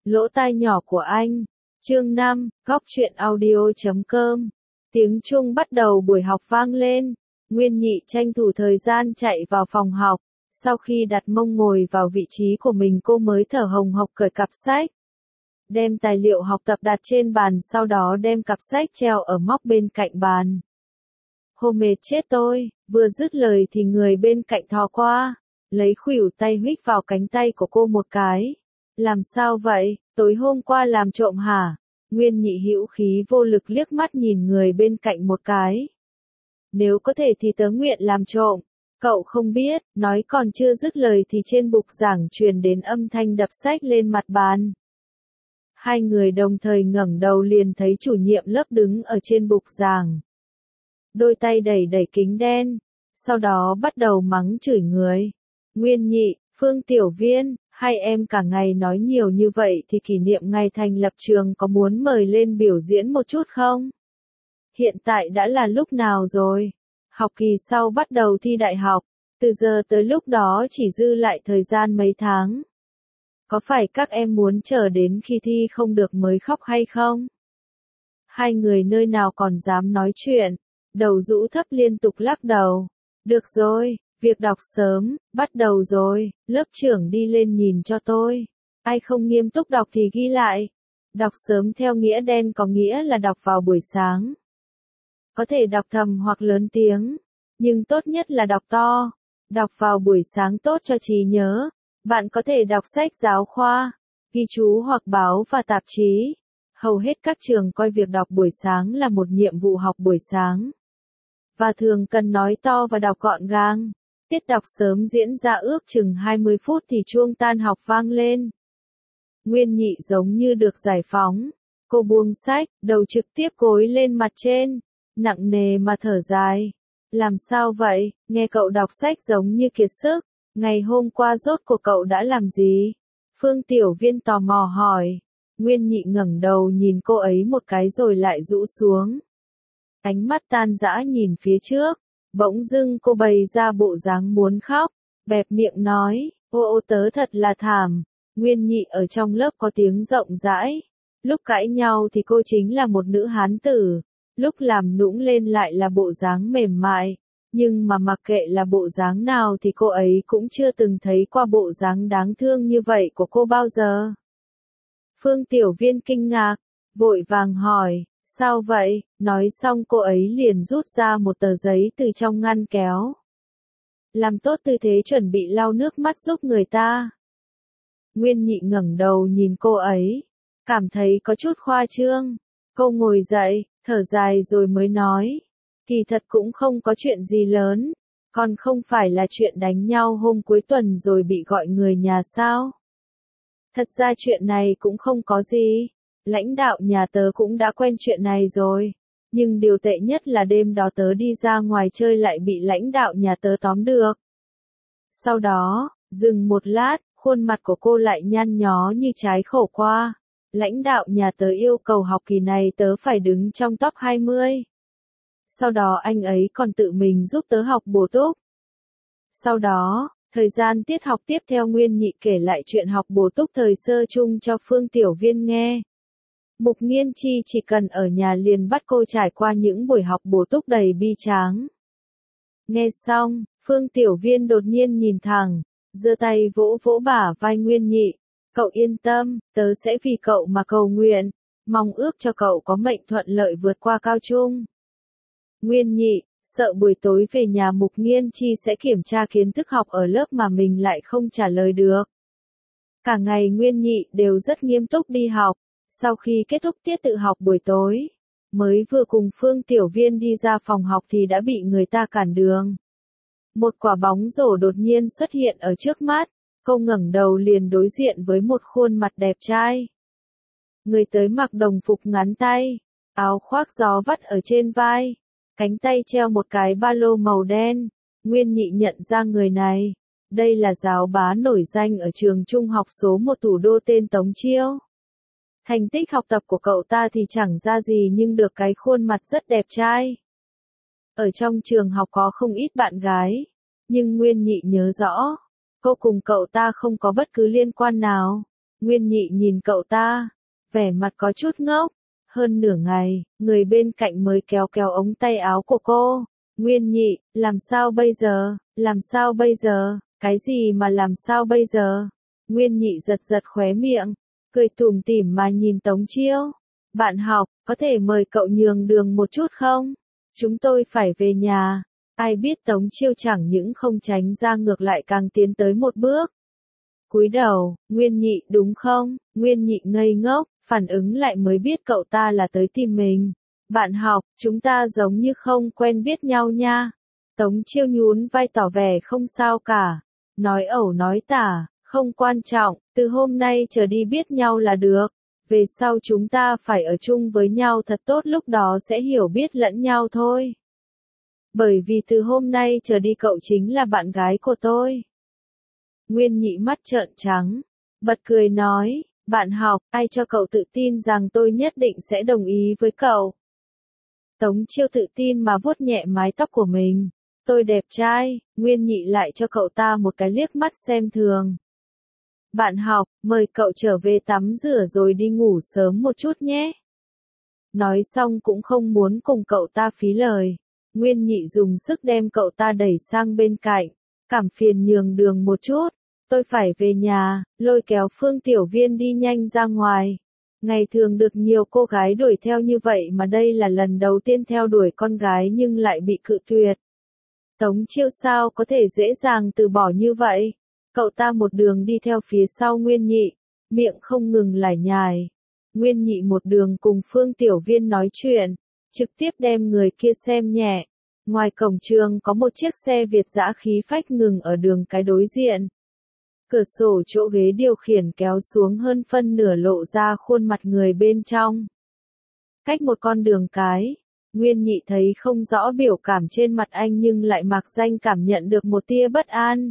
Lỗ tai nhỏ của anh. Chương 5, góc truyện audio.com. Tiếng chuông bắt đầu buổi học vang lên. Nguyên Nhị tranh thủ thời gian chạy vào phòng học. Sau khi đặt mông ngồi vào vị trí của mình, cô mới thở hồng hộc cởi cặp sách. Đem tài liệu học tập đặt trên bàn, sau đó đem cặp sách treo ở móc bên cạnh bàn. Hồ mệt chết tôi, vừa dứt lời thì người bên cạnh thò qua, lấy khuỷu tay huých vào cánh tay của cô một cái. Làm sao vậy, tối hôm qua làm trộm hả? Nguyên Nhị hữu khí vô lực liếc mắt nhìn người bên cạnh một cái. Nếu có thể thì tớ nguyện làm trộm. Cậu không biết, nói còn chưa dứt lời thì trên bục giảng truyền đến âm thanh đập sách lên mặt bàn. Hai người đồng thời ngẩng đầu liền thấy chủ nhiệm lớp đứng ở trên bục giảng. Đôi tay đẩy đẩy kính đen, sau đó bắt đầu mắng chửi người. Nguyên Nhị, Phương Tiểu Viên, hai em cả ngày nói nhiều như vậy thì kỷ niệm ngày thành lập trường có muốn mời lên biểu diễn một chút không? Hiện tại đã là lúc nào rồi? Học kỳ sau bắt đầu thi đại học, từ giờ tới lúc đó chỉ dư lại thời gian mấy tháng. Có phải các em muốn chờ đến khi thi không được mới khóc hay không? Hai người nơi nào còn dám nói chuyện, đầu rũ thấp liên tục lắc đầu. Được rồi, việc đọc sớm, bắt đầu rồi, lớp trưởng đi lên nhìn cho tôi. Ai không nghiêm túc đọc thì ghi lại. Đọc sớm theo nghĩa đen có nghĩa là đọc vào buổi sáng. Có thể đọc thầm hoặc lớn tiếng, nhưng tốt nhất là đọc to. Đọc vào buổi sáng tốt cho trí nhớ. Bạn có thể đọc sách giáo khoa, ghi chú hoặc báo và tạp chí. Hầu hết các trường coi việc đọc buổi sáng là một nhiệm vụ học buổi sáng. Và thường cần nói to và đọc gọn gàng. Tiết đọc sớm diễn ra ước chừng 20 phút thì chuông tan học vang lên. Nguyên Nhị giống như được giải phóng. Cô buông sách, đầu trực tiếp gối lên mặt trên, nặng nề mà thở dài. Làm sao vậy, nghe cậu đọc sách giống như kiệt sức. Ngày hôm qua rốt cuộc cậu đã làm gì? Phương Tiểu Viên tò mò hỏi. Nguyên Nhị ngẩng đầu nhìn cô ấy một cái rồi lại rũ xuống. Ánh mắt tan rã nhìn phía trước. Bỗng dưng cô bày ra bộ dáng muốn khóc, bẹp miệng nói, ô tớ thật là thảm. Nguyên Nhị ở trong lớp có tiếng rộng rãi. Lúc cãi nhau thì cô chính là một nữ hán tử. Lúc làm nũng lên lại là bộ dáng mềm mại. Nhưng mà mặc kệ là bộ dáng nào thì cô ấy cũng chưa từng thấy qua bộ dáng đáng thương như vậy của cô bao giờ. Phương Tiểu Viên kinh ngạc, vội vàng hỏi, sao vậy? Nói xong cô ấy liền rút ra một tờ giấy từ trong ngăn kéo. Làm tốt tư thế chuẩn bị lau nước mắt giúp người ta. Nguyên Nhị ngẩng đầu nhìn cô ấy, cảm thấy có chút khoa trương. Cô ngồi dậy, thở dài rồi mới nói. Kỳ thật cũng không có chuyện gì lớn, còn không phải là chuyện đánh nhau hôm cuối tuần rồi bị gọi người nhà sao? Thật ra chuyện này cũng không có gì, lãnh đạo nhà tớ cũng đã quen chuyện này rồi, nhưng điều tệ nhất là đêm đó tớ đi ra ngoài chơi lại bị lãnh đạo nhà tớ tóm được. Sau đó, dừng một lát, khuôn mặt của cô lại nhăn nhó như trái khổ qua. Lãnh đạo nhà tớ yêu cầu học kỳ này tớ phải đứng trong top 20. Sau đó anh ấy còn tự mình giúp tớ học bổ túc. Sau đó, thời gian tiết học tiếp theo Nguyên Nhị kể lại chuyện học bổ túc thời sơ chung cho Phương Tiểu Viên nghe. Mục Nghiên Chi chỉ cần ở nhà liền bắt cô trải qua những buổi học bổ túc đầy bi tráng. Nghe xong, Phương Tiểu Viên đột nhiên nhìn thẳng, giơ tay vỗ vỗ bả vai Nguyên Nhị. Cậu yên tâm, tớ sẽ vì cậu mà cầu nguyện, mong ước cho cậu có mệnh thuận lợi vượt qua cao trung. Nguyên Nhị, sợ buổi tối về nhà Mục Nghiên Chi sẽ kiểm tra kiến thức học ở lớp mà mình lại không trả lời được. Cả ngày Nguyên Nhị đều rất nghiêm túc đi học, sau khi kết thúc tiết tự học buổi tối, mới vừa cùng Phương Tiểu Viên đi ra phòng học thì đã bị người ta cản đường. Một quả bóng rổ đột nhiên xuất hiện ở trước mắt, cô ngẩng đầu liền đối diện với một khuôn mặt đẹp trai. Người tới mặc đồng phục ngắn tay, áo khoác gió vắt ở trên vai. Cánh tay treo một cái ba lô màu đen. Nguyên Nhị nhận ra người này. Đây là giáo bá nổi danh ở trường trung học số 1 thủ đô tên Tống Chiêu. Thành tích học tập của cậu ta thì chẳng ra gì nhưng được cái khuôn mặt rất đẹp trai. Ở trong trường học có không ít bạn gái. Nhưng Nguyên Nhị nhớ rõ, cô cùng cậu ta không có bất cứ liên quan nào. Nguyên Nhị nhìn cậu ta, vẻ mặt có chút ngốc. Hơn nửa ngày, người bên cạnh mới kéo kéo ống tay áo của cô. Nguyên Nhị, làm sao bây giờ, làm sao bây giờ, cái gì mà làm sao bây giờ? Nguyên Nhị giật giật khóe miệng, cười tủm tỉm mà nhìn Tống Chiêu. Bạn học, có thể mời cậu nhường đường một chút không? Chúng tôi phải về nhà. Ai biết Tống Chiêu chẳng những không tránh ra ngược lại càng tiến tới một bước. Cúi đầu, Nguyên Nhị đúng không? Nguyên Nhị ngây ngốc, phản ứng lại mới biết cậu ta là tới tìm mình. Bạn học, chúng ta giống như không quen biết nhau nha. Tống Chiêu nhún vai tỏ vẻ không sao cả. Nói ẩu nói tả, không quan trọng, từ hôm nay trở đi biết nhau là được. Về sau chúng ta phải ở chung với nhau thật tốt, lúc đó sẽ hiểu biết lẫn nhau thôi. Bởi vì từ hôm nay trở đi cậu chính là bạn gái của tôi. Nguyên Nhị mắt trợn trắng, bật cười nói, bạn học, ai cho cậu tự tin rằng tôi nhất định sẽ đồng ý với cậu? Tống Chiêu tự tin mà vuốt nhẹ mái tóc của mình. Tôi đẹp trai. Nguyên Nhị lại cho cậu ta một cái liếc mắt xem thường. Bạn học, mời cậu trở về tắm rửa rồi đi ngủ sớm một chút nhé. Nói xong cũng không muốn cùng cậu ta phí lời. Nguyên Nhị dùng sức đem cậu ta đẩy sang bên cạnh. Cảm phiền nhường đường một chút. Tôi phải về nhà, lôi kéo Phương Tiểu Viên đi nhanh ra ngoài. Ngày thường được nhiều cô gái đuổi theo như vậy mà đây là lần đầu tiên theo đuổi con gái nhưng lại bị cự tuyệt. Tống Chiêu sao có thể dễ dàng từ bỏ như vậy? Cậu ta một đường đi theo phía sau Nguyên Nhị, miệng không ngừng lải nhải. Nguyên Nhị một đường cùng Phương Tiểu Viên nói chuyện, trực tiếp đem người kia xem nhẹ. Ngoài cổng trường có một chiếc xe Việt dã khí phách ngừng ở đường cái đối diện. Cửa sổ chỗ ghế điều khiển kéo xuống hơn phân nửa lộ ra khuôn mặt người bên trong. Cách một con đường cái, Nguyên Nhị thấy không rõ biểu cảm trên mặt anh nhưng lại mạc danh cảm nhận được một tia bất an.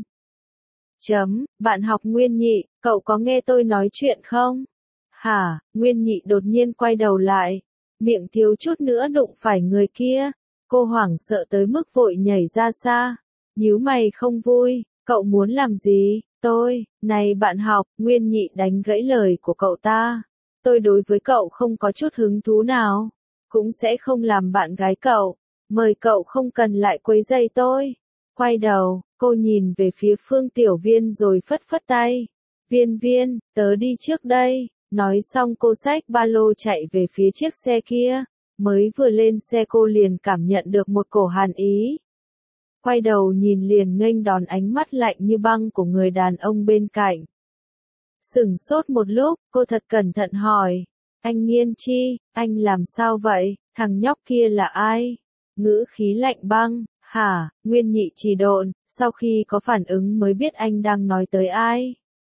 Bạn học Nguyên Nhị, cậu có nghe tôi nói chuyện không? Hả? Nguyên Nhị đột nhiên quay đầu lại, miệng thiếu chút nữa đụng phải người kia. Cô hoảng sợ tới mức vội nhảy ra xa. Nhíu mày không vui, cậu muốn làm gì? Này bạn học, Nguyên Nhị đánh gãy lời của cậu ta. Tôi đối với cậu không có chút hứng thú nào, cũng sẽ không làm bạn gái cậu. Mời cậu không cần lại quấy rầy tôi. Quay đầu, cô nhìn về phía Phương Tiểu Viên rồi phất phất tay. Viên Viên, tớ đi trước đây. Nói xong cô xách ba lô chạy về phía chiếc xe kia. Mới vừa lên xe cô liền cảm nhận được một cổ hàn ý. Quay đầu nhìn liền nghênh đón ánh mắt lạnh như băng của người đàn ông bên cạnh. Sửng sốt một lúc, cô thật cẩn thận hỏi. Anh Nghiên Chi, anh làm sao vậy? Thằng nhóc kia là ai? Ngữ khí lạnh băng. Hả? Nguyên Nhị trì độn, sau khi có phản ứng mới biết anh đang nói tới ai.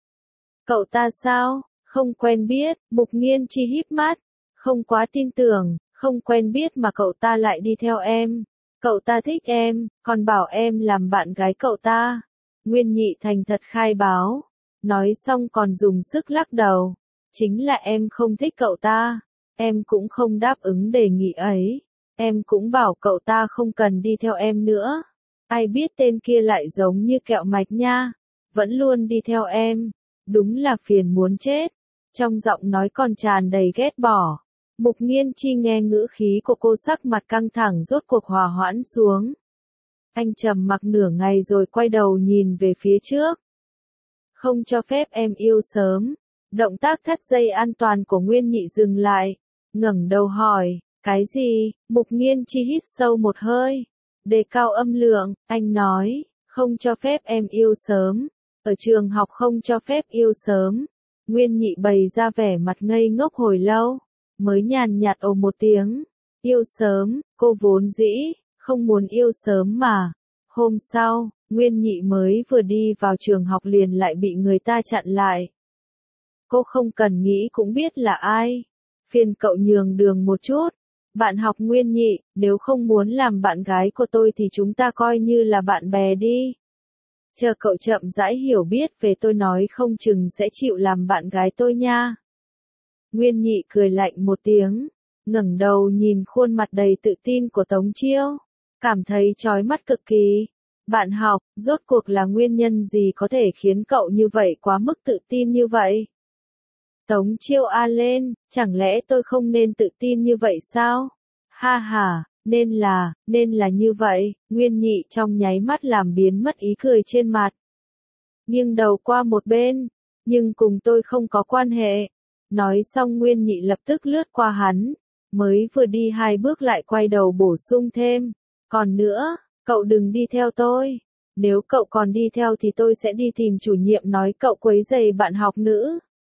Cậu ta sao? Không quen biết. Mục Nghiên Chi híp mắt. Không quá tin tưởng, không quen biết mà cậu ta lại đi theo em. Cậu ta thích em, còn bảo em làm bạn gái cậu ta. Nguyên Nhị thành thật khai báo. Nói xong còn dùng sức lắc đầu. Chính là em không thích cậu ta. Em cũng không đáp ứng đề nghị ấy. Em cũng bảo cậu ta không cần đi theo em nữa. Ai biết tên kia lại giống như kẹo mạch nha. Vẫn luôn đi theo em. Đúng là phiền muốn chết. Trong giọng nói còn tràn đầy ghét bỏ. Mục Nghiên Chi nghe ngữ khí của cô sắc mặt căng thẳng rốt cuộc hòa hoãn xuống. Anh trầm mặc nửa ngày rồi quay đầu nhìn về phía trước. Không cho phép em yêu sớm. Động tác thắt dây an toàn của Nguyên Nhị dừng lại. Ngẩng đầu hỏi, cái gì? Mục Nghiên Chi hít sâu một hơi. Đề cao âm lượng, anh nói, không cho phép em yêu sớm. Ở trường học không cho phép yêu sớm. Nguyên Nhị bày ra vẻ mặt ngây ngốc hồi lâu. Mới nhàn nhạt ồ một tiếng. Yêu sớm, cô vốn dĩ không muốn yêu sớm mà. Hôm sau, Nguyên Nhị mới vừa đi vào trường học liền lại bị người ta chặn lại. Cô không cần nghĩ cũng biết là ai. Phiền cậu nhường đường một chút. Bạn học Nguyên Nhị, nếu không muốn làm bạn gái của tôi thì chúng ta coi như là bạn bè đi. Chờ cậu chậm rãi hiểu biết về tôi nói không chừng sẽ chịu làm bạn gái tôi nha. Nguyên Nhị cười lạnh một tiếng, ngẩng đầu nhìn khuôn mặt đầy tự tin của Tống Chiêu, cảm thấy chói mắt cực kỳ. Bạn học, rốt cuộc là nguyên nhân gì có thể khiến cậu như vậy quá mức tự tin như vậy? Tống Chiêu a lên, chẳng lẽ tôi không nên tự tin như vậy sao? Ha ha, nên là như vậy, Nguyên Nhị trong nháy mắt làm biến mất ý cười trên mặt. Nghiêng đầu qua một bên, nhưng cùng tôi không có quan hệ. Nói xong Nguyên Nhị lập tức lướt qua hắn, mới vừa đi 2 bước lại quay đầu bổ sung thêm. Còn nữa, cậu đừng đi theo tôi. Nếu cậu còn đi theo thì tôi sẽ đi tìm chủ nhiệm nói cậu quấy rầy bạn học nữ.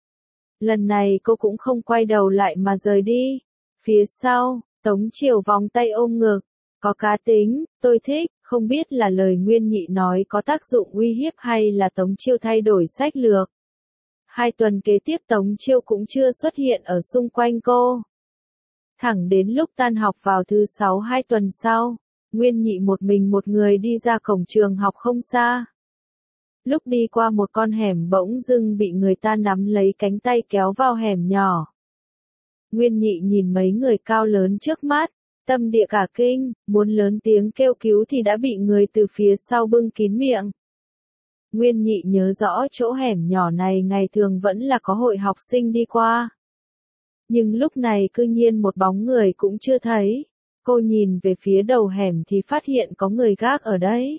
Lần này cô cũng không quay đầu lại mà rời đi. Phía sau, Tống Chiều vòng tay ôm ngực. Có cá tính, tôi thích, không biết là lời Nguyên Nhị nói có tác dụng uy hiếp hay là Tống Chiêu thay đổi sách lược. 2 tuần kế tiếp Tống Chiêu cũng chưa xuất hiện ở xung quanh cô. Thẳng đến lúc tan học vào thứ 6 2 tuần sau, Nguyên Nhị một mình một người đi ra cổng trường học không xa. Lúc đi qua một con hẻm bỗng dưng bị người ta nắm lấy cánh tay kéo vào hẻm nhỏ. Nguyên Nhị nhìn mấy người cao lớn trước mắt, tâm địa cả kinh, muốn lớn tiếng kêu cứu thì đã bị người từ phía sau bưng kín miệng. Nguyên Nhị nhớ rõ chỗ hẻm nhỏ này ngày thường vẫn là có hội học sinh đi qua. Nhưng lúc này cư nhiên một bóng người cũng chưa thấy. Cô nhìn về phía đầu hẻm thì phát hiện có người gác ở đấy.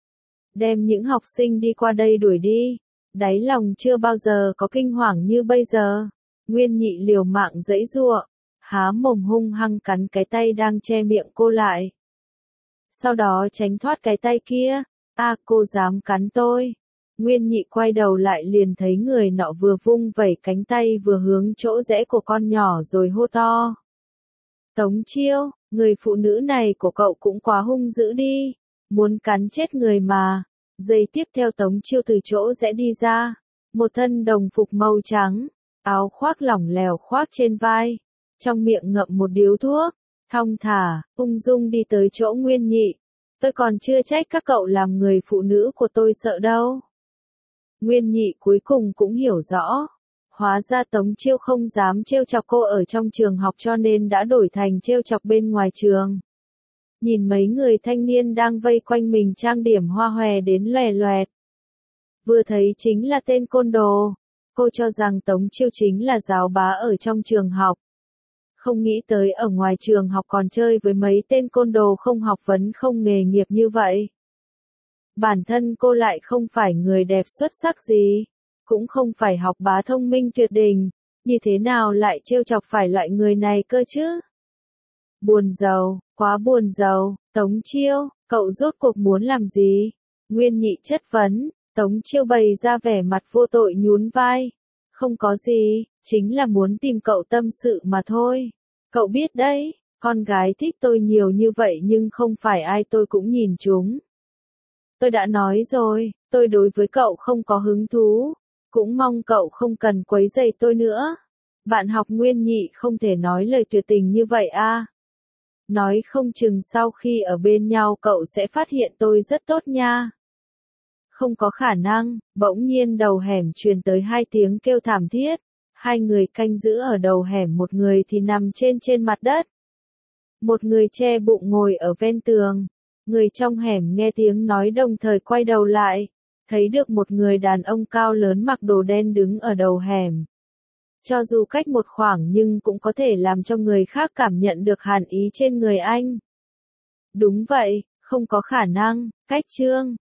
Đem những học sinh đi qua đây đuổi đi. Đáy lòng chưa bao giờ có kinh hoàng như bây giờ. Nguyên Nhị liều mạng giãy giụa, há mồm hung hăng cắn cái tay đang che miệng cô lại. Sau đó tránh thoát cái tay kia. Cô dám cắn tôi. Nguyên Nhị quay đầu lại liền thấy người nọ vừa vung vẩy cánh tay vừa hướng chỗ rẽ của con nhỏ rồi hô to. Tống Chiêu, người phụ nữ này của cậu cũng quá hung dữ đi. Muốn cắn chết người mà. Giây tiếp theo Tống Chiêu từ chỗ rẽ đi ra. Một thân đồng phục màu trắng. Áo khoác lỏng lẻo khoác trên vai. Trong miệng ngậm một điếu thuốc. Thong thả, ung dung đi tới chỗ Nguyên Nhị. Tôi còn chưa trách các cậu làm người phụ nữ của tôi sợ đâu. Nguyên Nhị cuối cùng cũng hiểu rõ. Hóa ra Tống Chiêu không dám trêu chọc cô ở trong trường học cho nên đã đổi thành trêu chọc bên ngoài trường. Nhìn mấy người thanh niên đang vây quanh mình trang điểm hoa hòe đến loè loẹt. Vừa thấy chính là tên côn đồ. Cô cho rằng Tống Chiêu chính là giáo bá ở trong trường học. Không nghĩ tới ở ngoài trường học còn chơi với mấy tên côn đồ không học vấn không nghề nghiệp như vậy. Bản thân cô lại không phải người đẹp xuất sắc gì, cũng không phải học bá thông minh tuyệt đỉnh, như thế nào lại trêu chọc phải loại người này cơ chứ? Buồn rầu, quá buồn rầu, Tống Chiêu, cậu rốt cuộc muốn làm gì? Nguyên Nhị chất vấn, Tống Chiêu bày ra vẻ mặt vô tội nhún vai. Không có gì, chính là muốn tìm cậu tâm sự mà thôi. Cậu biết đấy, con gái thích tôi nhiều như vậy nhưng không phải ai tôi cũng nhìn chúng. Tôi đã nói rồi, tôi đối với cậu không có hứng thú, cũng mong cậu không cần quấy rầy tôi nữa. Bạn học Nguyên Nhị không thể nói lời tuyệt tình như vậy à. Nói không chừng sau khi ở bên nhau cậu sẽ phát hiện tôi rất tốt nha. Không có khả năng, bỗng nhiên đầu hẻm truyền tới 2 tiếng kêu thảm thiết. 2 người canh giữ ở đầu hẻm, một người thì nằm trên mặt đất. Một người che bụng ngồi ở ven tường. Người trong hẻm nghe tiếng nói đồng thời quay đầu lại. Thấy được một người đàn ông cao lớn mặc đồ đen đứng ở đầu hẻm. Cho dù cách một khoảng nhưng cũng có thể làm cho người khác cảm nhận được hàn ý trên người anh. Đúng vậy, không có khả năng, cách Trương.